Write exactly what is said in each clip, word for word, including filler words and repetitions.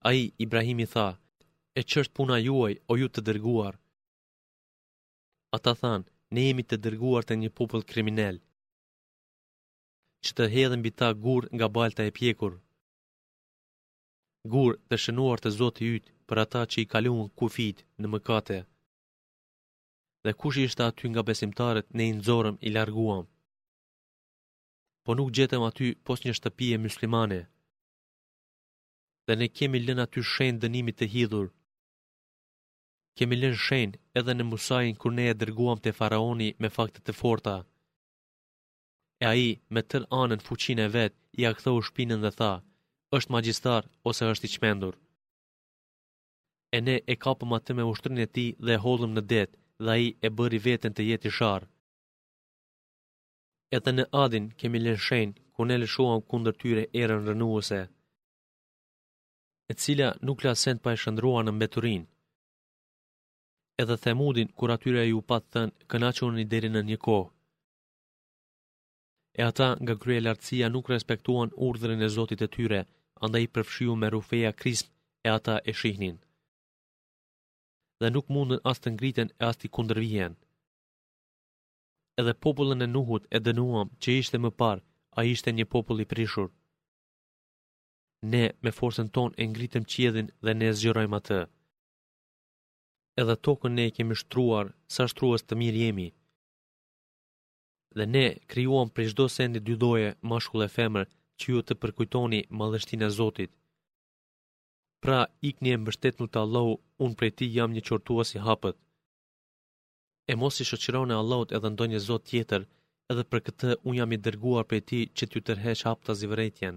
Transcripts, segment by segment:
Ai, Ibrahimi tha, e ç'është puna juaj, o ju të dërguar? Ata thanë, ne jemi të dërguar të një popull kriminal, që të hedhën mbi ta gur nga balta e pjekur. Gur të shënuar të Zotit yt për ata që i kaluan kufit në mëkate. Dhe kush ishte aty nga besimtarët ne i nxorëm i larguam. Po nuk gjetëm aty pos një shtëpie muslimane. Dhe ne kemi lënë aty shenjë dënimit të hidhur. Kemi lënë shenjë edhe në Musajin kur ne e dërguam te faraoni me fakte të forta. E ai me tërë anën fuqinë e vet i aktheu shpinën dhe tha, është magjistar ose është i çmendur. E ne e kapëm atë me ushtrinë e tij dhe e hollëm në det, dhe ai e bëri veten të jetë i sharr. Edhe në Adin kemi lënë shenjë ku ne lëshuam kundër tyre erën rënuese, e cila nuk la send pa e shndruar në mbeturinë. Edhe Themudin kur atyre ju pat thënë, kënaquni deri në një kohë. E ata nga kryelartësia nuk respektuan urdhrin e Zotit të tyre, andaj i përfshiu me rufeja krism e ata e shihnin. Dhe nuk mundën as të ngriten e as të kundërvihen. Edhe popullin e Nuhut e dënuam që ishte më parë, ai ishte një popull i prishur. Ne me forcën tonë e ngritëm qiellin dhe ne e zgjerojmë atë. Edhe tokën ne e kemi shtruar, sa shtrues të mirë jemi. Dhe ne krijuam prej çdo sendi dy lloje, mashkull e femër, që ju të përkujtoni madhështinë e Zotit. Pra, ikni e mbështetnu të Allahu, unë prej ti jam një qortues i hapët. E mos i shoqëroni Allahut edhe ndonjë zot tjetër, edhe për këtë unë jam i dërguar prej ti që t'ju tërheq hapta zivretjen.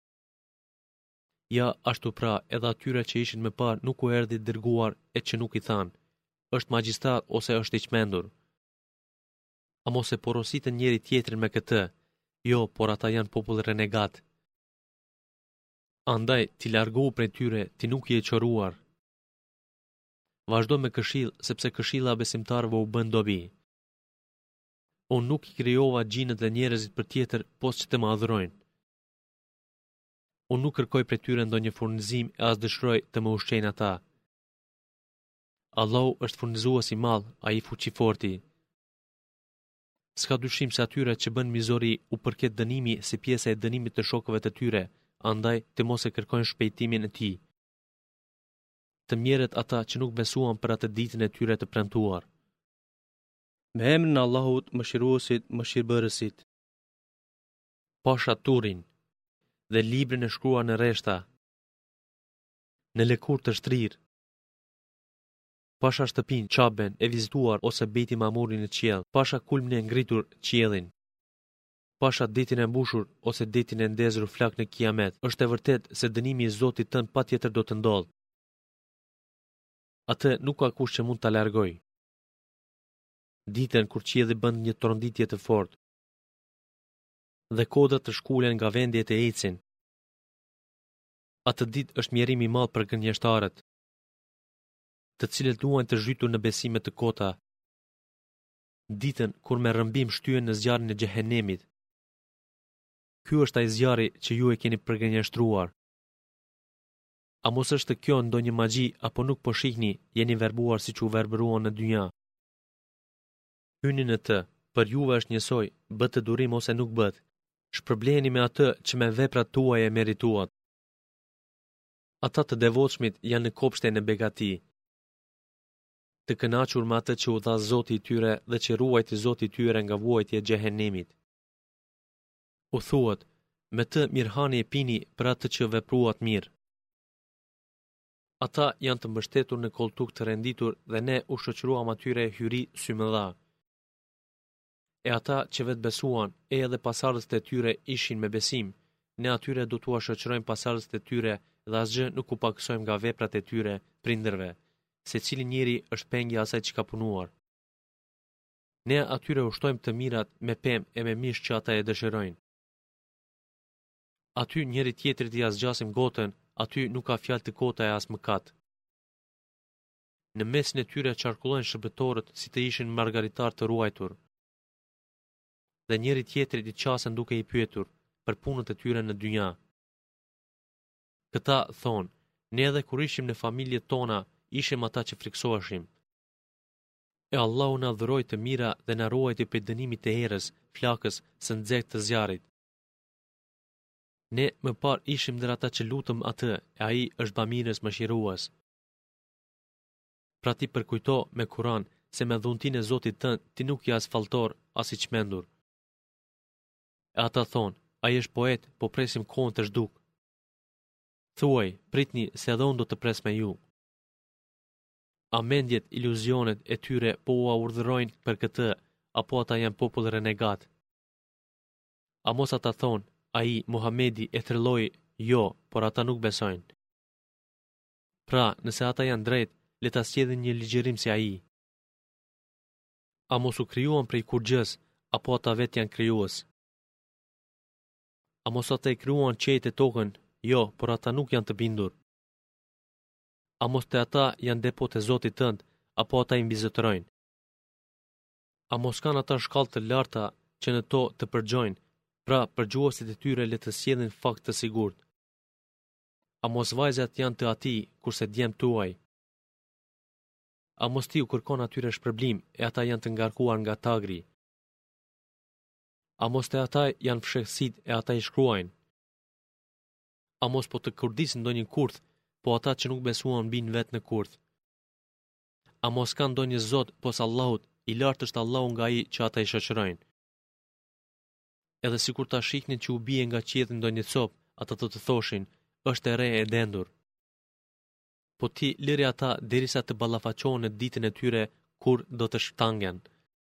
Ja, ashtu pra, edhe atyre që ishin më parë nuk u erdhi dërguar e që nuk i thanë, është magjistar ose është i çmendur. A mos e porositën njëri tjetrin me këtë, jo, por ata janë popull renegat. Andaj, ti largohu prej tyre, ti nuk i e qoruar. Vazhdo me këshill, sepse këshilla besimtarëve u bën dobi. Unë nuk i krijova gjinët dhe njerëzit për tjetër, pos që të më adhurojnë. Unë nuk kërkoj prej tyre ndonjë furnizim e as dëshiroj të më ushqejnë ata. Allahu është furnizues i madh, ai fuqiforti. S'ka dyshim se atyre që bën mizori u përket dënimi si pjesë e dënimit të shokëve të tyre, andaj të mos e kërkojnë shpejtimin e tij. Të mjerët ata që nuk besuan për atë ditën e tyre të premtuar. Me emrin e Allahut, mëshiruesit, mëshirbërësit. Pasha Turin dhe librin e shkruar në rreshta, në lëkurë të shtrirë. Pasha shtëpin, qaben, e vizituar ose beti mamurin në qiell, pasha kulmin e ngritur qiellin. Pasha detin e mbushur ose detin e ndezur flak në kiamet, është e vërtet se dënimi i Zotit tënd patjetër do të ndodhë. Atë nuk ka kush që mund ta largoj. Ditën kur qielli bën një tronditje të fortë dhe kodat të shkulen nga vendjet e ecin. Atë ditë është mjerimi i madh për gënjeshtarët, të cilët duan të zhytur në besime të kota. Ditën kur me rrëmbim shtyhen në zjarrin e xhehenemit. Ky është ai zjarri që ju e keni përgënjeshtruar. A mos është kjo ndonjë magji apo nuk po shihni, jeni verbuar siç u verbëruan në dynja. Hyni në të, për juve është njësoj, bët të durim ose nuk bët. Shpërbleheni me atë që me veprat tuaja e merituat. Ata të devotshmit janë në kopshten e begati, të kënaqur me atë që u dha Zoti i tyre dhe që ruajti Zoti i tyre nga vuajtja e xhehenemit. U thuhet, me të mirëhani e pini për atë që vepruat mirë. Ata janë të mbështetur në koltuk të renditur dhe ne u shoqëruam atyre hyri sy më dha. E ata që vetë besuan, e edhe pasardhësit e tyre ishin me besim, ne atyre do t'ua shoqërojmë pasardhësit e tyre dhe asgjë nuk u pakësojmë nga veprat e tyre prindërve, se cili njeri është pengja asaj që ka punuar. Ne atyre ushtojmë të mirat me pemë e me mish që ata e dëshirojnë. Aty njeri tjetrit i asgjasim gotën, aty nuk ka fjalë të kota e as mëkat. Në mesin e tyre qarkullojnë shërbëtorët si të ishin margaritar të ruajtur. Dhe njeri tjetrit i qasen duke i pyetur për punët e tyre në dynja. Këta thonë, Ne edhe kur ishim në familjet tona, ishim ata që friksoheshim. E Allahu na dhuroi të mira dhe na ruajti prej dënimit të errës, flakës, së nxehtë të zjarrit. Ne më parë ishim ndër ata që lutëm atë, e ai është bamirës mëshirues. Pra ti përkujto me Kur'an se me dhuntin e Zotit tënd ti nuk je as falltor, as i çmendur. E ata thonë, ai është poet, po presim kohën të zhduk. Thuaj, pritni se edhe unë do të pres me ju. A mendjet, iluzionet e tyre po ua urdhërojnë për këtë, apo ata janë popull renegat? A mos ata thonë, ai, Muhamedi, e threlloi, jo, por ata nuk besojnë. Pra, nëse ata janë drejt, le ta sjellin një ligjërim si ai. A mos u krijuan prej kurgjës, apo ata vetë janë krijues? A mos ata e krijuan qiejt e tokën? Jo, por ata nuk janë të bindur. A mos te ata janë depot e Zotit tënd, apo ata i mbizotërojnë? A mos kanë ata shkallë të larta që në to të përgjojnë, pra përgjuesit e tyre le të sjellin fakt të sigurt? A mos vajzat janë të ati, kurse djemt tuaj? A mos ti u kërkon atyre shpërblim, e ata janë të ngarkuar nga tagri? A mos te ata janë fshehësit e ata i shkruajnë? A mos po të kurdisin ndonjë kurth, po ata që nuk besuan bin vetë në kurth? A mos kanë ndonjë Zot pos Allahut, i lartë është Allahu nga ai që ata i shoqërojnë? Edhe sikur ta shihnin që u bie nga qielli ndonjë copë, ata do të thoshin, është e re e dendur. Po ti liri ata derisa të ballafaqohen në ditën e tyre kur do të shtangen.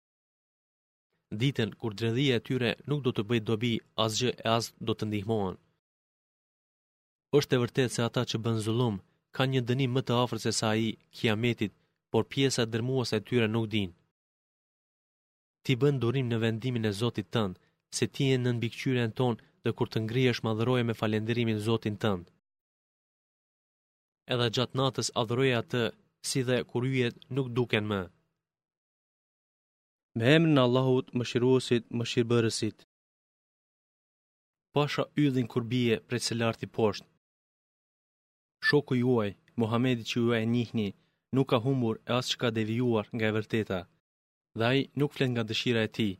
Ditën kur dredhia e tyre nuk do të bëjë dobi asgjë e as do të ndihmohen. Është e vërtetë se ata që bën zullum kanë një dënim më të afërt se sa ai kiametit, por pjesa dërmuese e tyre nuk din. Ti bën durim në vendimin e Zotit tënd, se ti je në mbikëqyrjen tonë dhe kur të ngrihesh madhëroje me falenderimin Zotin tënd. Edhe gjatë natës adhuroje atë, si dhe kur yjet nuk duken më. Me emrin e Allahut, mëshiruesit, mëshirbërësit. Pasha yllin kur bie prej së larti poshtë. Shoku juaj, Muhamedi që ju e njihni, nuk ka humbur e as që ka devijuar nga e vërteta, dhe ai nuk flet nga dëshira e tij.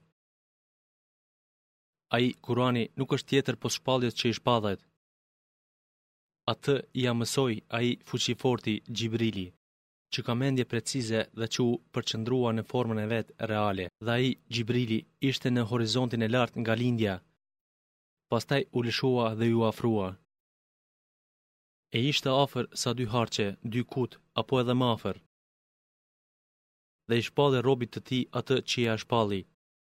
Ai, Kurani, nuk është tjetër pos shpalljes që i shpallet. Atë ja mësoi ai fuqiforti Gjibrili, që ka mendje precize dhe që u përqendrua në formën e vet reale, dhe ai Gjibrili ishte në horizontin e lartë nga lindja. Pastaj u lëshua dhe ju afrua. E ishte afër sa dy harqe, dy kut, apo edhe më afër. Dhe i shpalli robit të tij atë që ja shpalli.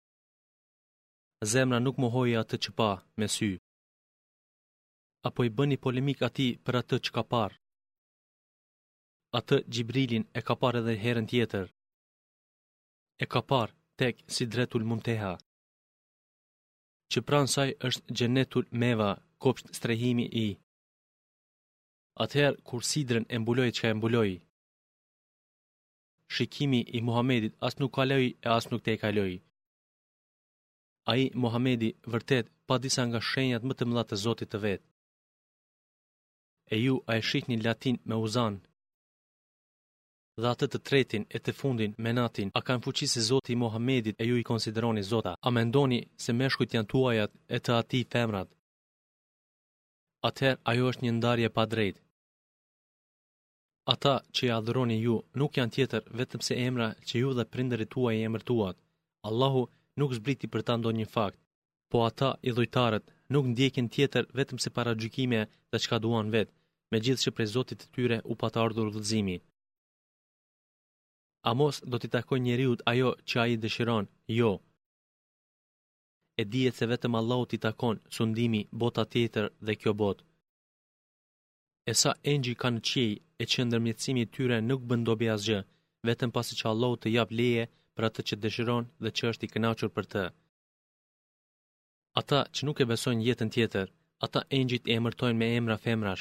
Zemra nuk mohoi atë që pa me sy. Apo i bëni polemik atij për atë që ka parë. Atë Gjibrilin e ka parë edhe herën tjetër. E ka parë tek Sidretul Munteha, që pranë saj është Xhenetul Meva, kopsht strehimi i. Atëherë kur sidrën e mbuloi çka e mbuloi, shikimi i Muhamedit as nuk kaloi e as nuk te kaloi. Ai Muhamedi vërtet pa disa nga shenjat më të mëdha të Zotit të vet. E ju a e shihni Latin me Uzan, dhe atë të tretin e të fundin me Natin, a kanë fuqi si Zoti i Muhamedit e ju i konsideroni Zota? A mendoni se meshkujt janë tuajat e të atij femrat? Atëherë ajo është një ndarje pa drejtë. Ata që i adhuroni ju nuk janë tjetër vetëm se emra që ju dhe prindërit tuaj i emërtuat. Allahu nuk zbriti për ta ndonjë fakt, po ata i dhujtarët nuk ndjekin tjetër vetëm se paragjykime dhe çka duan vetë, megjithëse që prej Zotit të tyre u pa të ardhur udhëzimi. A mos do t'i takoj njeriut ajo që ai dëshiron? Jo. E dihet se vetëm Allahu t'i takon sundimi, bota tjetër dhe kjo botë. E sa engji kanë qiej e që ndërmjetësimi i tyre nuk bën dobi asgjë, vetëm pasi që Allahu të jap leje për atë që dëshiron dhe që është i kënaqur për të. Ata që nuk e besojnë jetën tjetër, ata engjit e emërtojnë me emra femrash.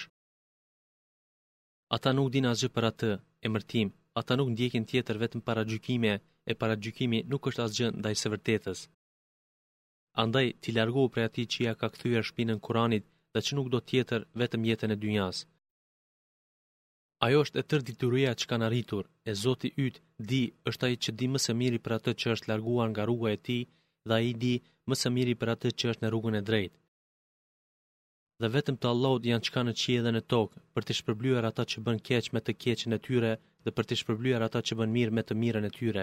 Ata nuk din asgjë për atë emërtim, ata nuk ndjekin tjetër vetëm paragjykime, e paragjykimi nuk është asgjë ndaj së vërtetës. Andaj ti largohu prej atij që ja ka kthyer shpinën Kuranit dhe që nuk do tjetër vetëm jetën e dynjas. Ajo është e tërë dituria që kanë arritur, e Zoti yt di është ai që di më së miri për atë që është larguar nga rruga e tij, dhe ai di më së miri për atë që është në rrugën e drejtë. Dhe vetëm të Allahut janë çka në qiell dhe në tokë, për të shpërblyer ata që bën keq me të keqen e tyre dhe për të shpërblyer ata që bën mirë me të mirën e tyre.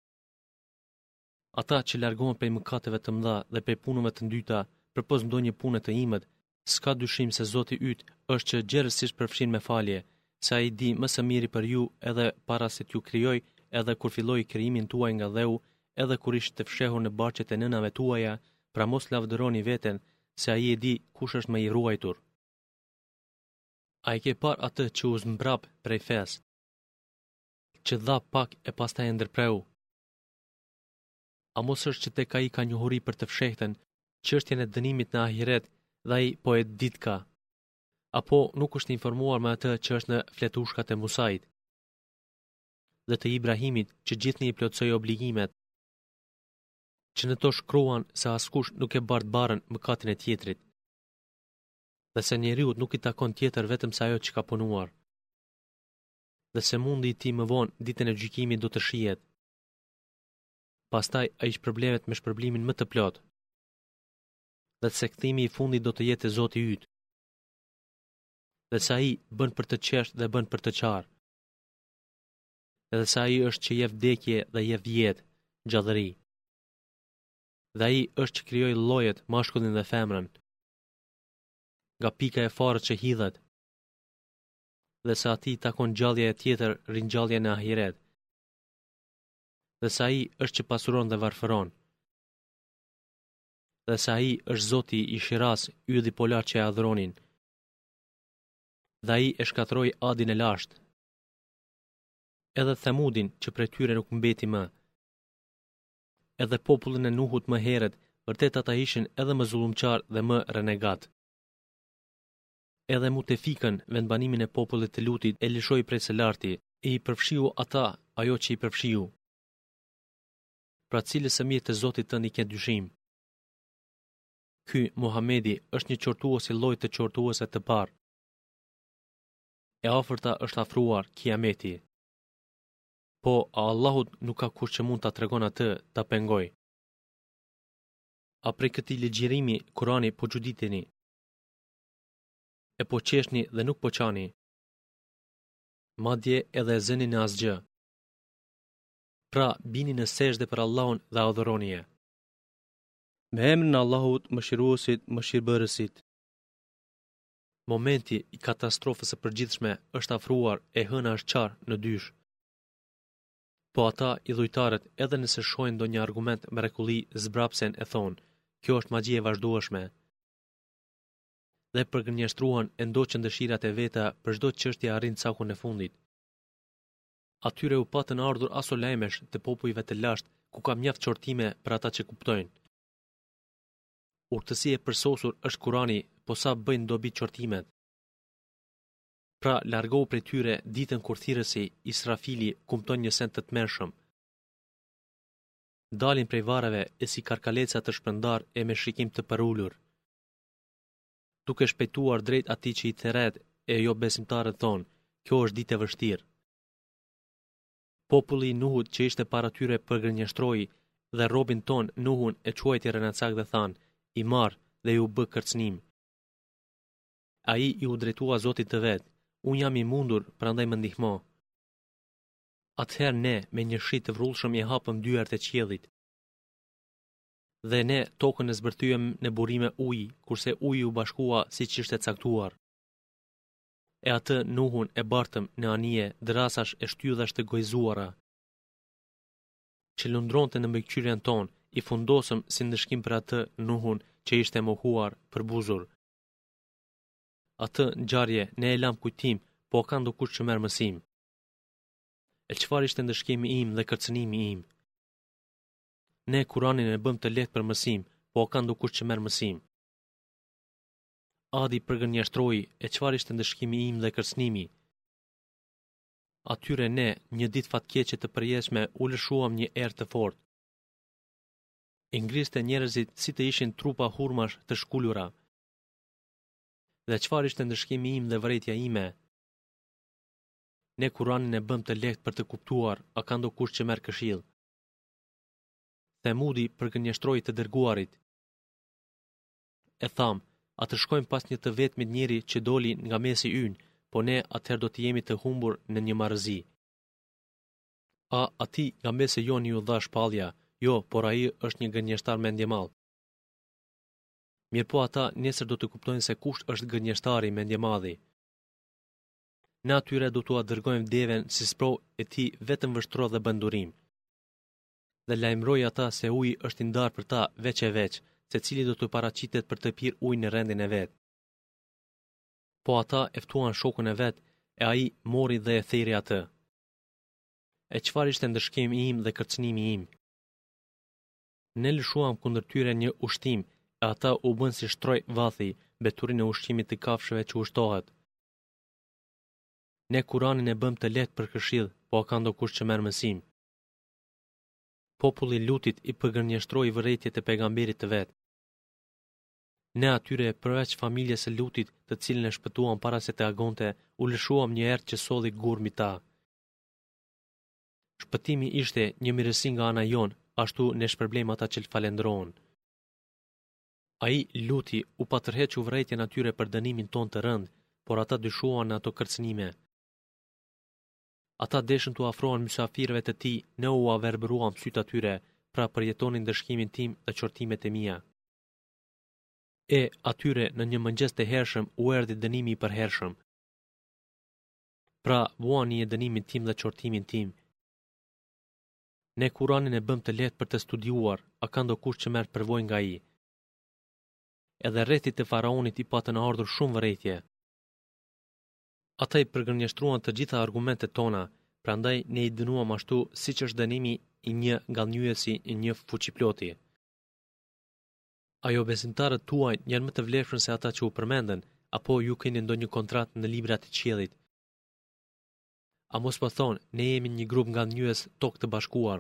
Ata që largohen prej mëkateve të mëdha dhe prej punëve të ndyta, përpos ndonjë pune të imët, s'ka dyshim se Zoti yt është që gjerësisht përfshin me falje, se ai di më së miri për ju edhe para se t'ju krijoj, edhe kur filloi krijimin tuaj nga dheu, edhe kur ishte të fshehur në barqet e nënave tuaja, pra mos lavdëroni veten, se ai e di kush është më i ruajtur. A i ke par atë që u zmbrap prej fes, që dha pak e pastaj e ndërpreu? A mos është që tek ai ka njohuri për të fshehtën, çështjen e dënimit në ahiret, dhe ai po e ditka? Apo nuk është informuar me atë që është në fletushkat e Musait dhe të Ibrahimit, që gjithnjë i plotsoi obligimet, që në to shkruan se askush nuk e bart barën mëkatin e tjetrit, dhe se njeriut nuk i takon tjetër vetëm se ajo që ka punuar, dhe se mundi i tij më vonë ditën e gjykimit do të shihet. Pastaj ai shpërblehet me shpërblimin më të plot, dhe se kthimi i fundit do të jetë e Zoti yt, dhe se ai bën për të qesht dhe bën për të qarë, edhe se ai është që jep vdekje dhe jep jetë, gjallëri. Dhe ai është që krijoi llojet, mashkullin dhe femrën, nga pika e farët që hidhet, dhe se atij takon gjallja e tjetër, ringjallja në ahiret, dhe se ai është që pasuron dhe varfëron, dhe se ai është Zoti i Shiras, ylli polar që e adhuronin, dhe ai e shkatroi Adin e lashtë, edhe Themudin që prej tyre nuk mbeti më, edhe popullin e Nuhut më herët, vërtet ata ishin edhe më zullumqar dhe më renegat. Edhe Mutefikën, vendbanimin e popullit të Lutit, e lishoi prej së larti, e i përfshiu ata ajo që i përfshiu. Pra cilës së mirë të Zotit tënd i ke dyshim? Ky Muhamedi është një qortues i llojit të qortuesve të parë. E afërta është afruar Kiameti. Po, a Allahut nuk ka kush që mund ta tregon atë, ta pengoj? A prej këtij ligjërimi Kurani po çuditeni? E po qeshni dhe nuk po qani? Madje edhe e zëni në asgjë. Pra, bini në sejdë për Allahun dhe adhuroni-e. Me emrin e Allahut, Mëshiruesit, Mëshirbërësit. Momenti i katastrofës së përgjithshme është afruar, e hëna është qarë në dysh. Po ata i dhujtarët, edhe nëse shohin ndonjë argument mrekulli, zbrapsen e thonë, kjo është magji e vazhdueshme. Dhe përgënjeshtruan e ndoqën dëshirat e veta për çdo çështje arrin cakun e fundit. Atyre u patën ardhur aso lajmesh të popujve të lashtë, ku ka mjaft çortime për ata që kuptojnë. Urtësi e përsosur është Kurani, po sa bëjnë dobi çortimet. Pra, largohu prej tyre ditën kur thirrësi Israfili kumton një send të tmerrshëm. Dalin prej varreve e si karkaleca të shpërndar e me shikim të përulur, duke shpejtuar drejt atij që i theret, e jo besimtarët thonë, kjo është ditë e vështirë. Populli i Nuhut që ishte para tyre përgënjeshtroi dhe robin ton Nuhun e quajti rënacak dhe than, i marr dhe ju bë kërcënim. Ai i u drejtua Zotit të vet, unë jam i mundur, prandaj më ndihmo. Atëherë ne, me një shi të vrullshëm, i hapëm dyert e qiellit. Dhe ne tokën e zbërthyem në burime uji, kurse uji u bashkua siç ishte caktuar. E atë Nuhun e bartëm në anije, drasash e shtyllash të gojzuara, që lundronte në mbikëqyrjen ton, i fundosëm si ndëshkim për atë Nuhun që ishte mohuar për buzur. Atë ngjarje ne e lam kujtim, po ka ndokush që merr mësim. E çfarë ishte ndëshkimi im dhe kërcënimi im? Ne Kuranin e bëm të lehtë për mësim, po ka ndokush që merr mësim. Adi përgënjeshtroi, e çfarë ishte ndëshkimi im dhe kërcënimi? Atyre ne, një ditë fatkeqe të përjetshme, u lëshuam një erë të fortë. E ngriste njerëzit si të ishin trupa hurmash të shkullura. Dhe çfarë ishte ndëshkimi im dhe vërejtja ime? Ne Kuranin e bëm të lehtë për të kuptuar, a ka ndokush që merr këshill. Themudi përgënjeshtroi të dërguarit. E tham, a të shkojmë pas një të vetmit njeri që doli nga mesi ynë, po ne atëherë do të jemi të humbur në një marrëzi. A ati nga mesi joni ju dha shpallja, jo, por ai është një gënjeshtar mendjemadh. Mirë po ata nesër do të kuptojnë se kush është gënjeshtari mendjemadhi. Ne atyre do t'ua dërgojmë deven si sprov e ti vetëm vështro dhe bëndurim. Dhe lajmëroj ata se uji është i ndarë për ta veç e veç, se cili do të paraqitet për të pirë ujë në rendin e vet. Po ata e ftuan shokun e vet, e ai mori dhe e theri atë. E çfarë ishte ndëshkimi im dhe kërcënimi im? Ne lëshuam kundër tyre një ushtim, e ata u bën si shtroj vathi, beturin e ushqimit të kafshëve që ushtohet. Ne Kuranin e bëm të lehtë për këshill, po ka ndokush që merr mësim. Populli Lutit i përgënjeshtroi vërejtjet e pejgamberit të vet. Ne atyre përveç familjes së Lutit, të cilën e shpëtuam para se të agonte, u lëshuam një erë që solli gur mbi ta. Shpëtimi ishte një mirësi nga ana jon, ashtu ne shpërblem ata që falendrohen. Ai Luti u patërhequ vërejtjen atyre për dënimin ton të rënd, por ata dyshuan në ato kërcënime. Ata deshën të afrohen mysafirëve të tij, ne u averbëruam syt atyre, pra përjetonin dëshkimin tim dhe qortimet e mia. E atyre në një mëngjes të hershëm u erdhi dënimi i përhershëm. Pra vuani e dënimin tim dhe qortimin tim. Ne Kuranin e bëm të lehtë për të studiuar, a ka ndokush që merr përvojë nga ai. Edhe rrethit të faraonit i patën ardhur shumë vërejtje. Ata i përgënjeshtruan të gjitha argumentet tona, prandaj ne i dënuam ashtu siç është dënimi i një ngallnyesi i një fuqiploti. Ajo besimtarët tuaj janë më të vlefshëm se ata që u përmendën, apo ju keni ndonjë kontratë në librat e qiellit? A mos po thonë, ne jemi një grup ngallnyes tokë të bashkuar.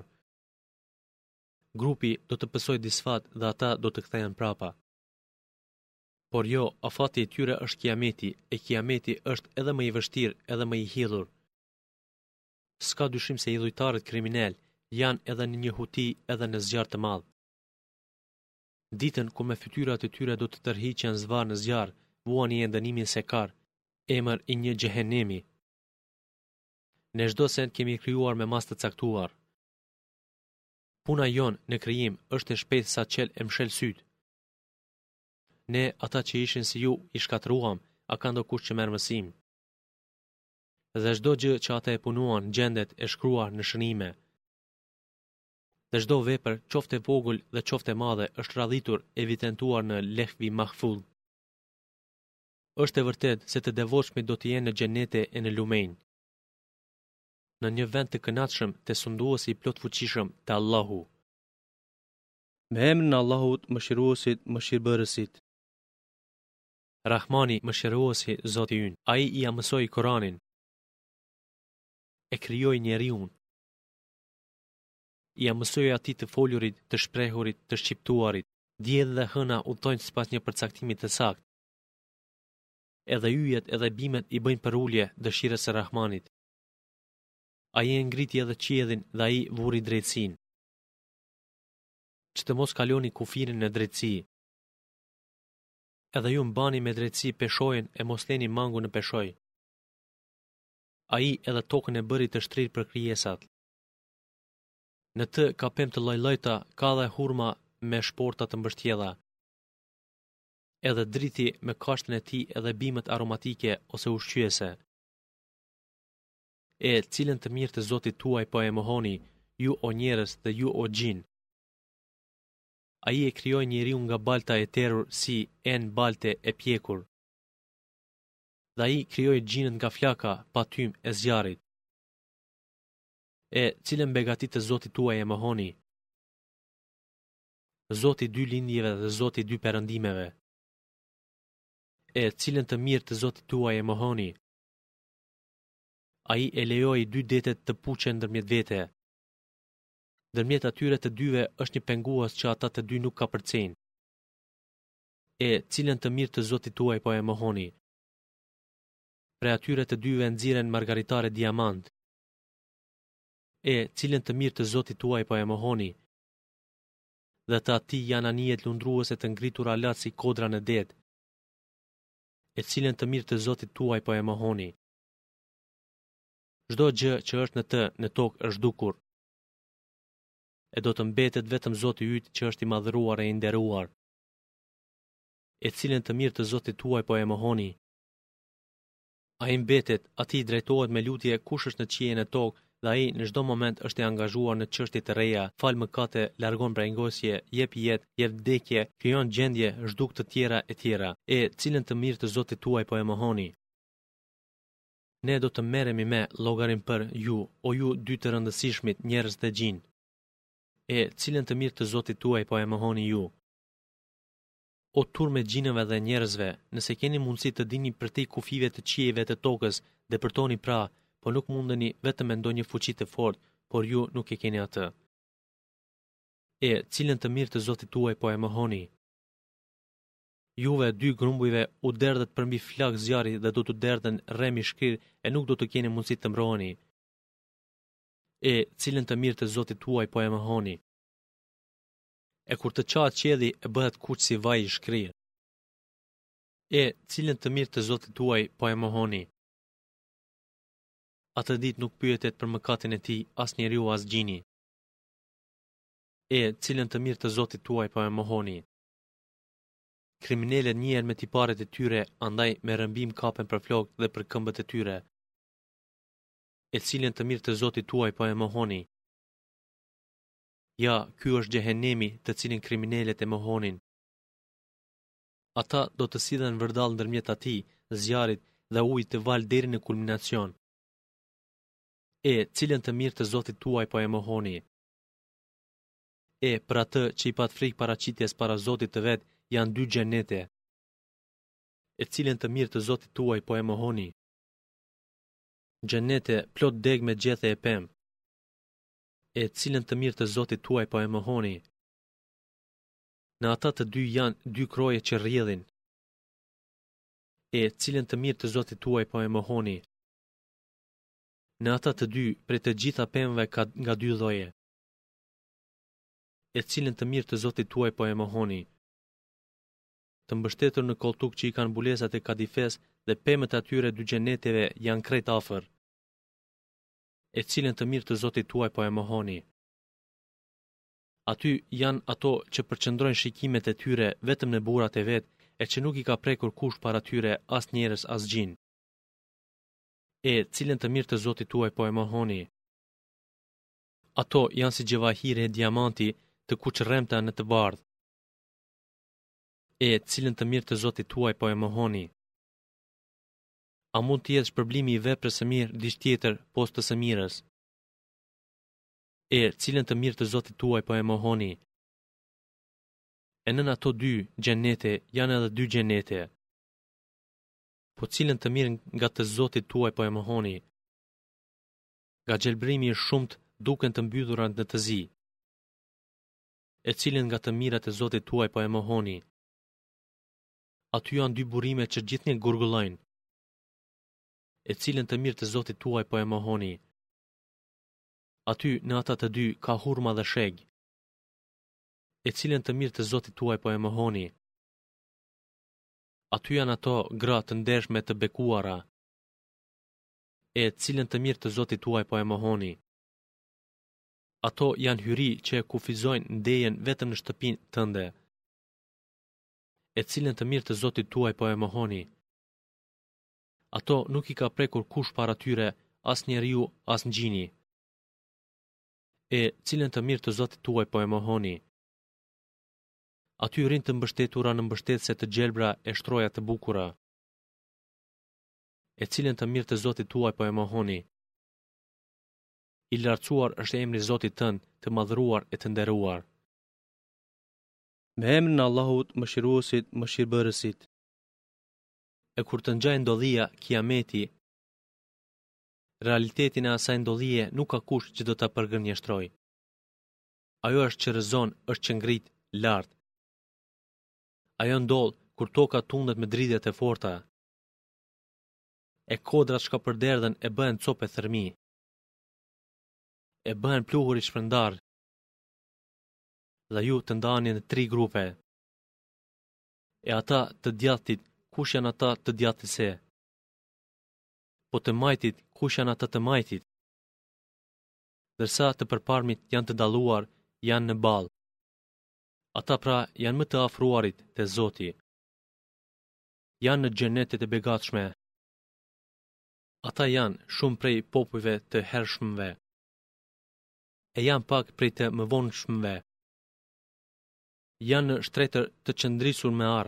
Grupi do të pësoj disfat dhe ata do të kthehen prapa. Por jo, afati i tyre është kiameti, e kiameti është edhe më i vështirë, edhe më i hidhur. S'ka dyshim se idhujtarët kriminal janë edhe në një huti edhe në zjarr të madh. Ditën ku me fytyrat e tyre do të tërhiqen zvarr në zjarr, vuani e dënimin Sekar, emër i një xhehenemi. Ne çdo send kemi krijuar me mas të caktuar. Puna jon në krijim është e shpejtë sa qel e mshel syt. Ne, ata që ishin si ju, i shkatruam, a ka ndokush që merr mësim. Dhe çdo gjë që ata e punuan gjendet e shkruar në shënime. Dhe çdo vepër, qoftë e vogël dhe qoftë e madhe, është radhitur, evidentuar në Lehvi Mahfuz. Është e vërtet se të devotshmit do të jenë në xhenete e në lumen. Në një vend të kënaqshëm, te sunduesi i plot fuqishëm te Allahu. Me emrin e Allahut, mëshiruesit, mëshirbërësit. Rahmani, mëshiruesi, Zoti ynë, ai i mësoi Kur'anin. E krijoi njeriun. I mësoi atij të folurit, të shprehurit, të shqiptuarit. Diell dhe hëna udhtojnë sipas një përcaktimi të saktë. Edhe yjet edhe bimet i bëjnë për ulje dëshirës së Rahmanit. Ai e ngriti edhe qiellin dhe ai vuri drejtësinë. Që të mos kaloni kufirin në drejtësi. Edhe ju mbani me drejtësi peshojën e mos leni mangu në peshoj. Ai edhe tokën e bëri të shtrirë për krijesat. Në të ka pemë të lloj-llojta, ka dhe hurma me shporta të mbështjella. Edhe driti me kashtën e tij edhe bimët aromatike ose ushqyese. E cilën të mirë të Zotit tuaj po e mohoni, ju o njerëz dhe ju o gjin. Ai e krijoi njeriu nga balta e terur si en balte e pjekur. Dhe ai krijoi gjinën nga flaka pa tym e zjarrit. E cilën begati të Zotit tuaj e mohoni. Zoti dy lindjeve dhe Zoti dy perëndimeve. E cilën të mirë të Zotit tuaj e mohoni. Ai e lejoi dy detet të puqen ndërmjet vete. Ndërmjet atyre të dyve është një penguas që ata të dy nuk ka përcejnë. E cilën të mirë të Zotit tuaj po e mohoni. Pre atyre të dyve nxiren margaritare diamant. E, cilën të mirë të Zotit tuaj po e mohoni, dhe të ati janë anijet lundruese të ngritura lart si kodra në det. E cilën të mirë të Zotit tuaj po e mohoni. Çdo gjë që është në të, në tokë është dukur. E do të mbetet vetëm Zoti yt që është i madhëruar e i nderuar. E cilën të mirë të Zotit tuaj po e mohoni. Ai mbetet, atij drejtohet me lutje kush është në qiejin e tokë, dhe ai në çdo moment është i angazhuar në çështje të reja, fal mëkate, largon brengosje, jep jetë, jep vdekje, krijon gjendje, zhduk të tjera e tjera. E cilën të mirë të Zotit tuaj po e mohoni. Ne do të merremi me llogarin për ju, o ju dy të rëndësishmit, njerëz dhe gjin. E cilën të mirë të Zotit tuaj po e mohoni ju. O turme gjinëve dhe njerëzve, nëse keni mundësi të dini për te kufive të qiejve të tokës, depërtoni pra, po nuk mundeni vetëm me ndonjë fuqi të fortë, por ju nuk e keni atë. E cilën të mirë të Zotit tuaj po e mohoni. Juve dy grumbujve u derdhet përmbi flak zjarri dhe do t'u derdhen rremi shkrir e nuk do të keni mundësi të mbroheni. E cilën të mirë të Zotit tuaj po e mohoni. E kur të qahet qielli e bëhet kuq si vaj i shkrir. E cilën të mirë të Zotit tuaj po e mohoni. Atë ditë nuk pyetet për mëkatin e tij as njeriu as gjini. E cilën të mirë të Zotit tuaj po e mohoni. Kriminalët njihen me tiparet e tyre, andaj me rëmbim kapen për flokë dhe për këmbët e tyre. E cilën të mirë të Zotit tuaj po e mohoni. Ja, ky është xhehenemi të cilin kriminalët e mohonin. Ata do të sillen vërdall ndërmjet atij, zjarrit dhe ujit të val deri në kulminacion. E cilën të mirë të Zotit tuaj po e mohoni. E për atë që i pat frikë paraqitjes para Zotit të vet, janë dy xhenete. E cilën të mirë të Zotit tuaj po e mohoni. Xhenete plot deg me gjethe e pemë. E cilën të mirë të Zotit tuaj po e mohoni. Në ata të dy janë dy kroje që rrjedhin. E cilën të mirë të Zotit tuaj po e mohoni. Në ata të dy, prej të gjitha pemëve ka nga dy lloje. E cilën të mirë të Zotit tuaj po e mohoni. Të mbështetur në koltuk që i kanë mbulesat e kadifes dhe pemët atyre dy xheneteve janë krejt afër. E cilën të mirë të Zotit tuaj po e mohoni. Aty janë ato që përqendrojnë shikimet e tyre vetëm në burrat e vet, e që nuk i ka prekur kush para tyre as njerëz as gjin. E cilën të mirë të Zotit tuaj po e mohoni. Ato janë si gjevahire e diamanti të kuqërremta në të bardhë. E cilën të mirë të Zotit tuaj po e mohoni. A mund të jetë shpërblimi i veprës së mirë diç tjetër poshtë të së mirës? E cilën të mirë të Zotit tuaj po e mohoni. E nën ato dy xhenete janë edhe dy xhenete. Po cilën të mirë nga të Zotit tuaj po e mohoni. Nga gjelbrimi i shumt duken të mbyllura në të zi. E cilën nga të mirat e Zotit tuaj po e mohoni. Aty janë dy burime që gjithnjë gurgullojnë. E cilën të mirë të Zotit tuaj po e mohoni. Aty në ata të dy ka hurma dhe sheg. E cilën të mirë të Zotit tuaj po e mohoni. Aty janë ato gra të ndershme të bekuara. E cilën të mirë të Zotit tuaj po e mohoni. Ato janë hyri që e kufizojnë ndejen vetëm në shtëpinë tënde. E cilën të mirë të Zotit tuaj po e mohoni. Ato nuk i ka prekur kush para tyre, as njeriu, as ngjini. E cilën të mirë të Zotit tuaj po e mohoni. Aty rinë të mbështetura në mbështetëse të gjelbra e shtroja të bukura. E cilën të mirë të Zotit tuaj po e mohoni. I lartësuar është emri i Zotit tënd, të madhëruar e të nderuar. Me emrin e Allahut, mëshiruesit, mëshirbërësit. E kur të ngjajë ndodhia, kiameti, realitetin e asaj ndodhie nuk ka kush që do ta përgënjeshtrojë. Ajo është që rrezon, është që ngrit lart. Ajo ndodh kur toka tundet me dridhjet e forta. e kodrat shka përderdhen e bëhen copë thërmi. E bëhen pluhur i shpërndar. Dhe ju të ndani në tri grupe. E ata të djathtit, kush janë ata të djathtit se? Po të majtit, kush janë ata të majtit? Dërsa të përparmit janë të dalluar, janë në ball. Ata pra janë më të afruarit te Zoti. Janë në xhenetet e begatshme. Ata janë shumë prej popujve të hershmëve. E janë pak prej të mëvonshmëve. Janë në shtretër të qëndrisur me arë,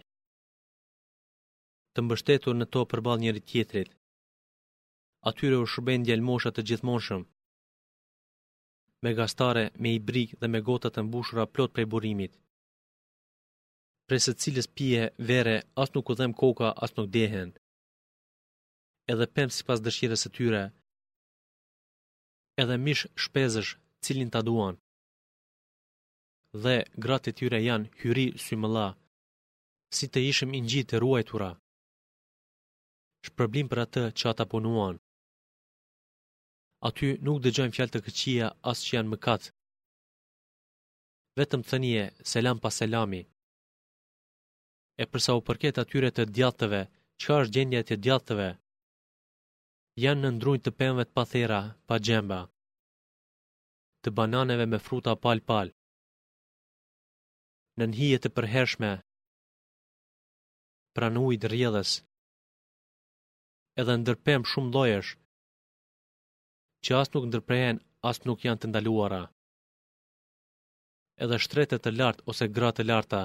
të mbështetur në to përballë njëri tjetrit. Atyre u shërben djalmosha të gjithmonshëm, me gastare, me ibrik dhe me gota të mbushura plot prej burimit. Prej së cilës pije vere, as nuk u dhem koka, as nuk dehen. Edhe pemë sipas dëshirës së tyre. Edhe mish shpezësh, cilin ta duan. Dhe gratë e tyre janë hyri symëlla, si të ishim i ngjit të ruajtura. Shpërblim për atë që ata punuan. Aty nuk dëgjojmë fjalë të këqija as që janë mëkat. Vetëm thënie selam pas selami. E përsa u përket atyre të djathtëve, çka është gjendja e të djathtëve? Janë në ndrujt të pemëve të pathera, pa gjemba, të bananeve me fruta pal-pal, në nhije të përhershme, pranë ujit rrjedhës, edhe ndërpem shumë llojesh, që as nuk ndërprehen, as nuk janë të ndaluara. Edhe shtretet të lartë ose gra të larta.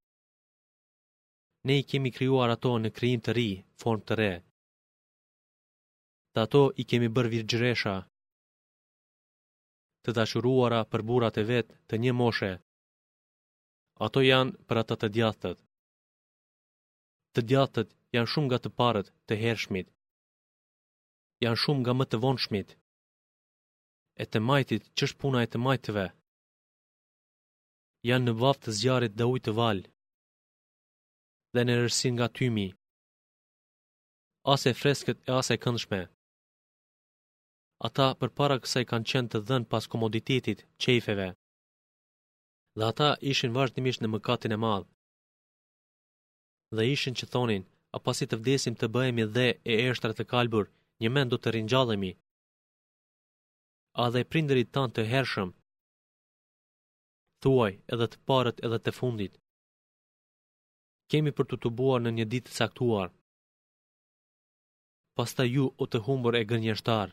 Ne i kemi krijuar ato në krijim të ri, formë të re. Dhe ato i kemi bërë virgjëresha, të dashuruara për burrat e vet të një moshe. Ato janë për ata të djathtët. Të djathtët janë shumë nga të parët të hershmit. Janë shumë nga më të vonshmit. E të majtit, ç'është puna e të majtëve? Janë në vaftë të zjarit dhe ujë të val, dhe në rërsin nga tymi, as e freskët e as e këndshme. Ata përpara kësaj kanë qenë të dhënë pas komoditetit, qejfeve. Dhe ata ishin vazhdimisht në mëkatin e madh. Dhe ishin që thonin, a pasi të vdesim të bëhemi dhe e ershtra të kalbur, një mend do të ringjallemi. A dhe prindërit tanë të hershëm, thuaj edhe të parët edhe të fundit. Kemi për të tubuar në një ditë të caktuar. Pastaj ju o të humbur e gënjeshtar.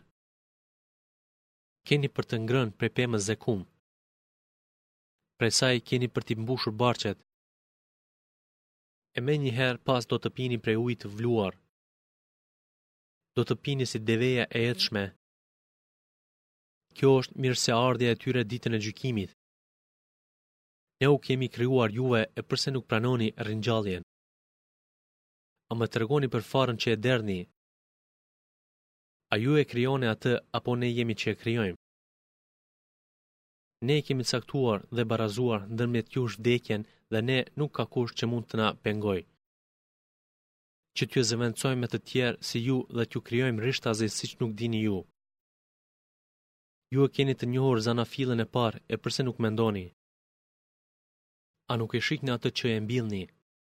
Keni për të ngrënë prej pemës zekum. Prej saj keni për t'i mbushur barqet. E me njëherë pas do të pini prej ujit të vluar. Do të pini si deveja e jetshme. Kjo është mirë se ardhja e tyre ditën e gjykimit. Ne u kemi krijuar juve e përse nuk pranoni ringjalljen. A më tregoni për farën që e derni? A ju e krijoni atë apo ne jemi që e krijojmë? Ne e kemi caktuar dhe barazuar ndërmjet jush vdekjen dhe ne nuk ka kush që mund të na pengoj. Që t'ju zëvendësojmë me të tjerë si ju dhe t'ju krijojmë rishtazi siç nuk dini ju. Ju e keni të njohur zanafillën e parë e përse nuk mendoni? A nuk e shikni atë që e mbillni?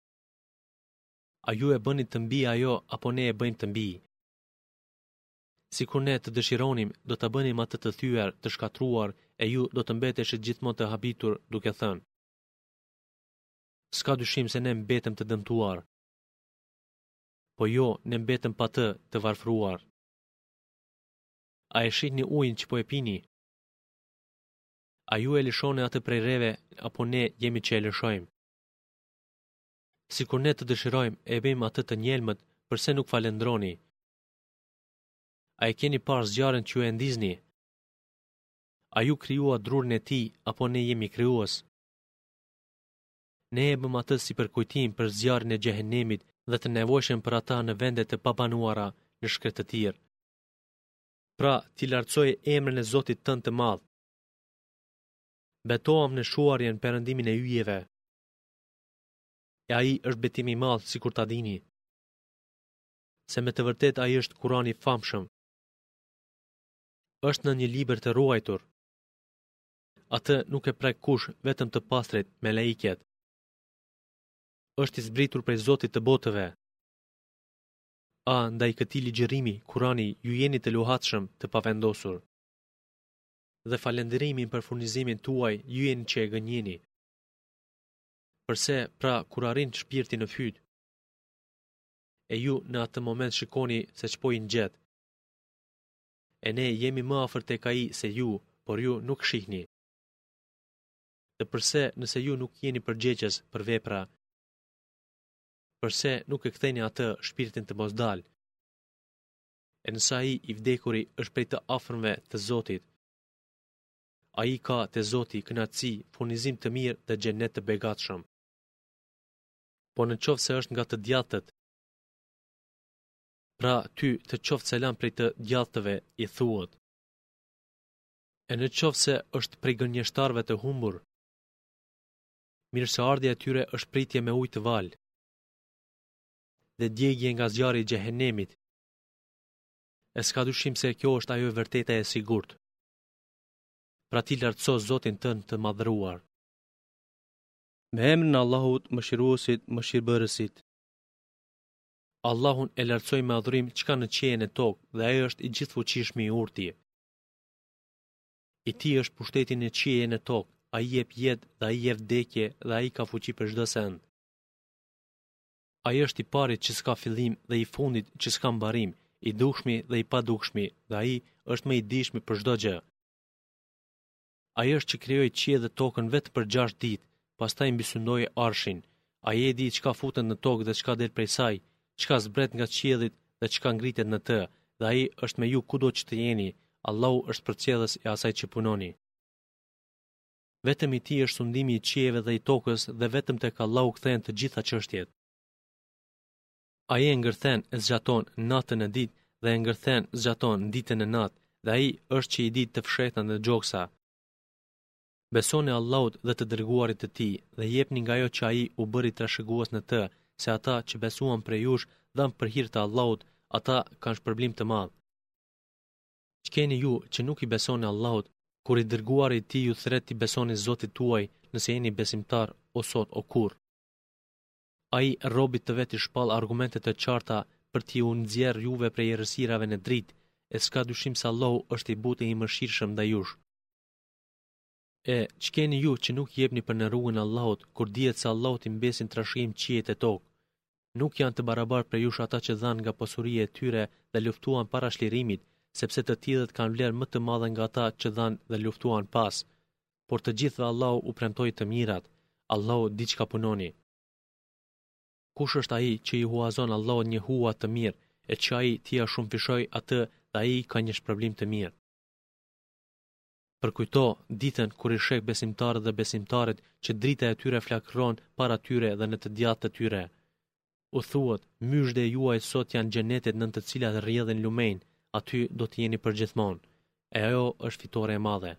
A ju e bëni të mbi ajo apo ne e bëjmë të mbi? Sikur ne të dëshironim, do të bënim atë të thyer, të shkatruar, e ju do të mbeteshit gjithmonë të habitur, duke thënë: s'ka dyshim se ne mbetëm të dëmtuar. Po jo, ne mbetëm pa të, të varfruar. A e shihni ujin që po e pini? A ju e lëshoni atë prej rreve, apo ne jemi që e lëshojmë? Sikur ne të dëshirojmë, e bëjmë atë të njelmët, përse nuk falendroni? A e keni parë zjarrin që ju e ndizni? A ju krijua drurin e tij, apo ne jemi krijues? Ne e bëm atë si për kujtim për zjarrin e xhehenemit dhe të nevojshëm për ata në vende të pabanuara në shkret të tjerë. Pra, ti lartësoj emrin e Zotit tënd të madh. Betoam në shuarjen perëndimin e yjeve. E ai është betimi i madh, sikur ta dini. se me të vërtet ai është Kurani i famshëm. Është në një libër të ruajtur. Atë nuk e prek kush, vetëm të pastrit, me laiket. Është i zbritur prej Zotit të botëve. A, ndaj këtij ligjërimi, Kurani, ju jeni të luhatshëm, të pavendosur. Dhe falënderimin për furnizimin tuaj, ju jeni që e gënjeni. Përse, pra, kur arrin shpirti në fyt, e ju në atë moment shikoni se ç'po i ngjet. E ne jemi më afër tek ai se ju, por ju nuk shihni. Dhe përse nëse ju nuk jeni përgjegjës për vepra, përse nuk e ktheni atë shpirtin të mosdal? E nëse ai i vdekuri është prej të afërmve të Zotit, ai ka te Zoti kënaqësi, furnizim të mirë dhe xhenet të begatshëm. Po në qoftë se është nga të djathtët, pra ty të qoftë selam prej të djathtëve, i thuhet. E në qoftë se është prej gënjeshtarëve të humbur, mirëseardhja e tyre është pritje me ujë të val, dhe djegje nga zjarri i xhehenemit. E s'ka dyshim se kjo është ajo e vërteta e sigurt. Pra ti lartëso Zotin tënd të madhëruar. Me emrin e Allahut, Mëshiruesit, Mëshirbërësit. Allahun e lartësoj me adhurim çka në qiejin e tokë, dhe ai është i gjithfuqishëm i urti. I tij është pushteti në qiejin e tokë, ai jep jetë dhe ai jep vdekje dhe ai ka fuqi për çdo send. Ai është i parit që s'ka fillim dhe i fundit që s'ka mbarim, i dukshmi dhe i padukshmi, dhe ai është më i dijshmi për çdo gjë. Ai është që krijoi qiellin dhe tokën vetëm për gjashtë ditë, pastaj mbysundoi arshin. Ai e di çka futet në tokë dhe çka del prej saj, çka zbret nga qielli dhe çka ngritet në të, dhe ai është me ju kudo që të jeni. Allahu është përcjellës e asaj që punoni. Vetëm i tij është sundimi i qiejve dhe i tokës, dhe vetëm tek Allahu kthehen të gjitha çështjet. Ai e ngërthen e zgjaton natën në ditë dhe e ngërthen zgjaton ditën në natë, dhe ai është që i di të fshehta në gjoksa. Besoni Allahut dhe të dërguarit të tij dhe jepni nga ajo që ai u bëri trashëgues në të, se ata që besuan prej jush dhan për hir të Allahut, ata kanë shpërblim të madh. Ç'keni ju që nuk i besoni Allahut, kur i dërguari i tij ju thret të besoni Zotit tuaj, nëse jeni besimtar o sot o kurr. Ai robit të vet i shpall argumente të qarta për t'i u nxjerr juve prej errësirave në dritë, e s'ka dyshim se Allahu është i butë i mëshirshëm ndaj jush. E, ç'keni ju që nuk jepni për në rrugën e Allahut, kur dihet se Allahut i mbesin trashëgim qiejt e tokë? Nuk janë të barabartë për jush ata që dhanë nga pasuria e tyre dhe luftuan para shlirimit, sepse të tillët kanë vlerë më të madhe nga ata që dhanë dhe luftuan pas. Por të gjithëve Allahu u premtoi të mirat. Allahu di çka punoni. Kush është ai që i huazon Allahut një hua të mirë, e që ai t'ia shumëfishoj atë dhe ai ka një shpërblim të mirë. Përkujto ditën kur i sheh besimtarët dhe besimtarët që drita e tyre flakëron para tyre dhe në të djathtë të tyre. U thuhet, myshde e juaj sot janë xhenetet nën të cilat rrjedhin lumenj, aty do të jeni përgjithmonë. E ajo është fitore e madhe.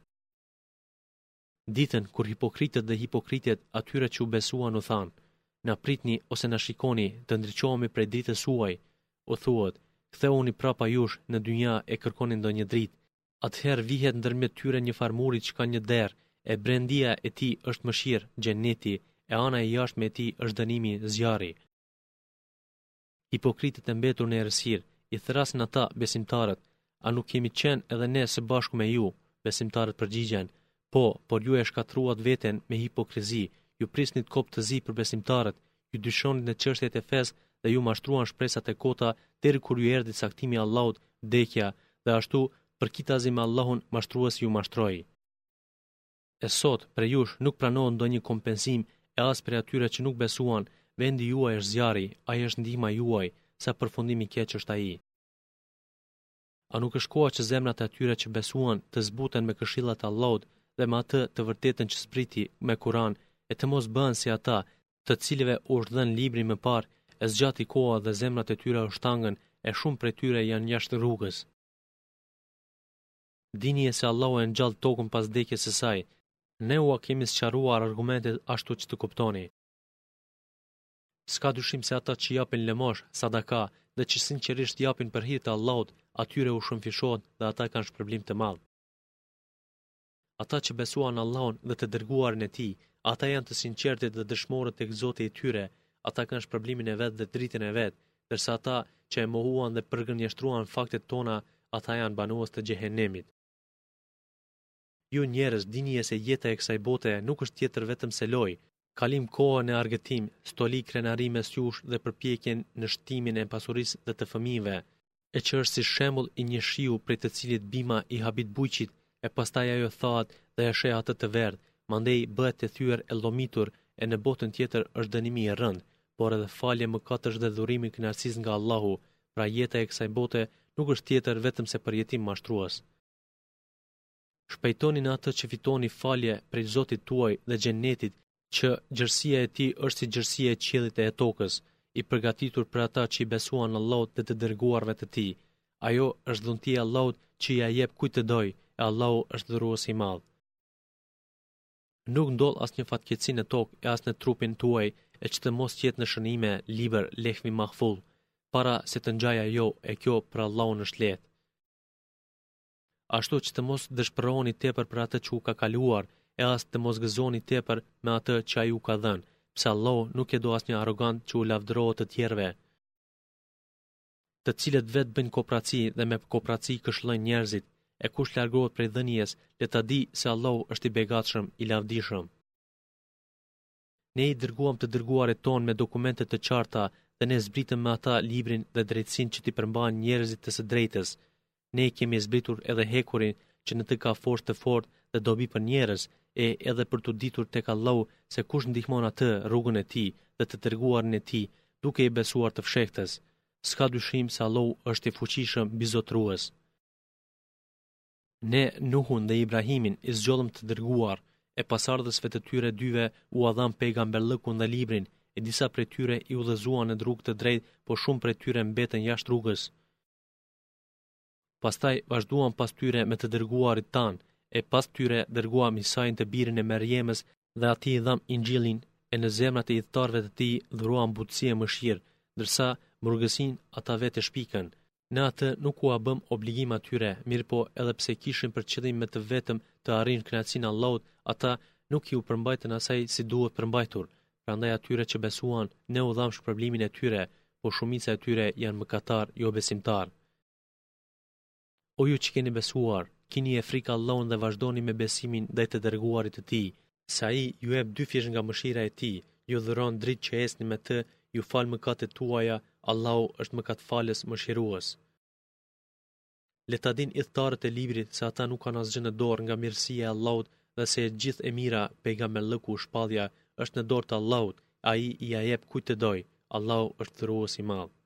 Ditën kur hipokritët dhe hipokritjet atyre që u besuan u thanë, na pritni ose na shikoni të ndriçohemi prej dritës suaj. U thuhet, ktheuni prapa jush në dynja e kërkoni ndonjë dritë. Atëherë vihet ndërmjet tyre një farmuri që ka një derë, e brendia e tij është mëshirë, xheneti, e ana e jashtme e tij është dënimi, zjarri. Hipokritët e mbetur në errësirë i thrasin ata besimtarët, a nuk kemi qenë edhe ne së bashku me ju? Besimtarët përgjigjen, po, por ju e shkatruat veten me hipokrizi, ju prisnit kopë të zi për besimtarët, ju dyshonit në çështjet e fesë dhe ju mashtruan shpresat e kota deri kur ju erdhi caktimi i Allahut, vdekja, dhe ashtu përkitazi me Allahun mashtrues ju mashtroi. E sot, për jush nuk pranohet ndonjë kompensim, e as për atyre që nuk besuan, vendi juaj është zjarri, ai është ndihma juaj, sa përfundimi i keq është ai. A nuk është koha që zemrat e atyre që besuan të zbuten me këshillat e Allahut dhe me atë të vërtetën që zbriti me Kur'an, e të mos bëhen si ata, të cilëve u është dhënë libri më parë, e zgjati koha dhe zemrat e tyre u shtangën, e shumë prej tyre janë jashtë rrugës. Dini e se Allahu e ngjall tokën pas vdekjes së saj. Ne ua kemi sqaruar argumentet ashtu që të kuptoni. S'ka dyshim se ata që japin lëmosh, sadaka, dhe që sinqerisht japin për hir të Allahut, atyre u shumëfishohet dhe ata kanë shpërblim të madh. Ata që besuan Allahun dhe të dërguarin e tij, ata janë të sinqertë dhe dëshmorët tek Zoti i tyre, ata kanë shpërblimin e vet dhe dritën e vet, ndërsa ata që e mohuan dhe përgënjeshtruan faktet tona, ata janë banues të xhehenemit. Ju njerëz, dini se jeta e kësaj bote nuk është tjetër vetëm se lojë, kalim kohë në argëtim, stoli krenari mes jush dhe përpjekjen në shtimin e pasurisë dhe të fëmijëve, e që është si shembull i një shiu prej të cilit bima i habit bujqit, e pastaj ajo thahet dhe e sheh atë të verdh, mandej bëhet të thyer e llomitur, e në botën tjetër është dënimi i rënd, por edhe falje mëkatësh dhe dhurimi i kënaqësisë nga Allahu, pra jeta e kësaj bote nuk është tjetër vetëm se përjetim mashtrues. Shpejtoni në atë që fitoni falje prej Zotit tuaj dhe xhenetit, që gjërësia e tij është si gjërësia e qiellit e tokës, i përgatitur për ata që i besuan Allahut dhe të dërguarve të tij. Ajo është dhuntia e Allahut që ja jep kujt të doj, e Allahu është dhuruesi i madh. Nuk ndodh asnjë fatkeqësi në tokë e as në trupin tuaj, e që të mos jetë në shënime, libër, lehmi mahfuz, para se të ngjajë ajo, e kjo për Allahun është lehtë. Ashtu që të mos dëshpëroni tepër për atë që u ka kaluar, e as të mos gëzoni tepër me atë që ai u ka dhënë, pse Allahu nuk e do asnjë arrogant që u lavdërohet të tjerëve, të cilët vetë bëjnë kooperaci dhe me kooperaci këshillojnë njerëzit, e kush largohet prej dhënies, le ta di se Allahu është i begatshëm, i lavdishëm. Ne i dërguam të dërguarit ton me dokumente të qarta dhe ne zbritëm me ata librin dhe drejtësinë që t'i përmbajnë njerëzit të së drejtës. Ne i kemi zbritur edhe hekurin që në të ka forcë të fortë dhe dobi për njerëz, e edhe për të ditur tek Allahu se kush ndihmon atë rrugën e tij dhe të dërguarin e tij, duke i besuar të fshehtës. S'ka dyshim se Allahu është i fuqishëm bizotrues. Ne Nuhun dhe Ibrahimin i zgjollëm të dërguar, e pasardhësve të tyre dyve u adham pejgamberllëkun dhe librin, e disa prej tyre i udhëzuan në rrugë të drejtë, po shumë prej tyre mbetën jashtë rrugës. Pastaj vazhduam pas tyre me të dërguarit tan, e pas tyre dërguam Isain të birin e Merjemës dhe atij i dham Injilin, e në zemrat e udhëtarëve të tij dhuruam butësi e mëshirë, ndërsa murgësin ata vetë shpikën. Në atë nuk u bëm obligim atyre, mirë po edhe pse kishin për qëllim me të vetëm të arrijnë kënaqësinë e Allahut, ata nuk i u përmbajtën asaj si duhet përmbajtur. Prandaj atyre që besuan, ne u dham shpërblimin e tyre, po shumica e tyre janë mëkatar, jo besimtar. O ju që keni besuar, kini e frikë Allahun dhe vazhdoni me besimin ndaj të dërguarit të tij, se ai ju jep dy fish nga mëshira e tij, ju dhuron dritë që esni me të, ju fal mëkatet tuaja, Allahu është mëkatfalës mëshirues. Le ta dinë udhëtarët e librit se ata nuk kanë asgjë në dorë nga mirësia e Allahut dhe se e gjithë e mira, pejgamberllëku, shpallja është në dorë të Allahut, ai i ja jep kujt të doj. Allahu është dhuruesi i madh.